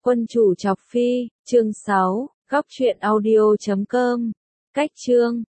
Quân chủ chọc phi, chương 6, góc truyện audio.com. Cách chương